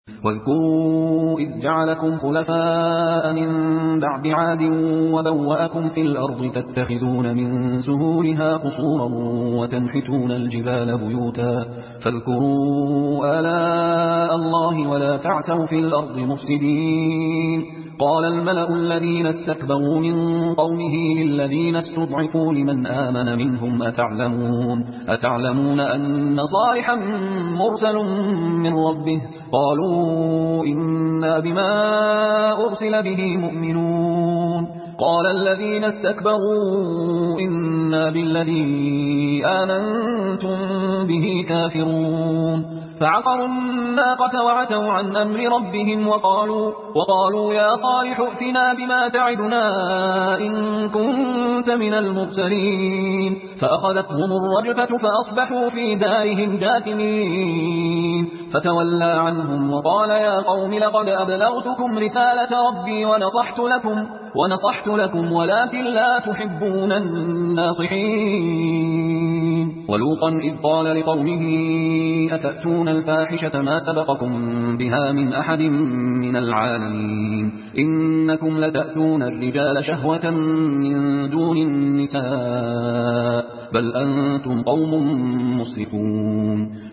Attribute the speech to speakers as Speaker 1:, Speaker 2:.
Speaker 1: واذكروا إذ جعلكم خلفاء من بعد عاد وبوأكم في الأرض تتخذون من سهولها قصورا وتنحتون الجبال بيوتا فاذكروا آلاء الله ولا تعثوا في الأرض مفسدين. قال الملأ الذين استكبروا من قومه للذين استضعفوا لمن آمن منهم أتعلمون أن صالحا مرسل من ربه قالوا إنا بما أرسل به مؤمنون. قال الذين استكبروا إنا بالذي آمنتم به كافرون. فعقروا الناقة وعتوا عن أمر ربهم وقالوا يا صالح ائتنا بما تعدنا إن كنت من المرسلين. فأخذتهم الرجفة فأصبحوا في دارهم جاثمين. فتولى عنهم وقال يا قوم لقد أبلغتكم رسالة ربي ونصحت لكم ولكن لا تحبون الناصحين. ولوطا إذ قال لقومه أتأتون الفاحشة ما سبقكم بها من أحد من العالمين إنكم لتأتون الرجال شهوة من دون النساء بل أنتم قوم مسرفون.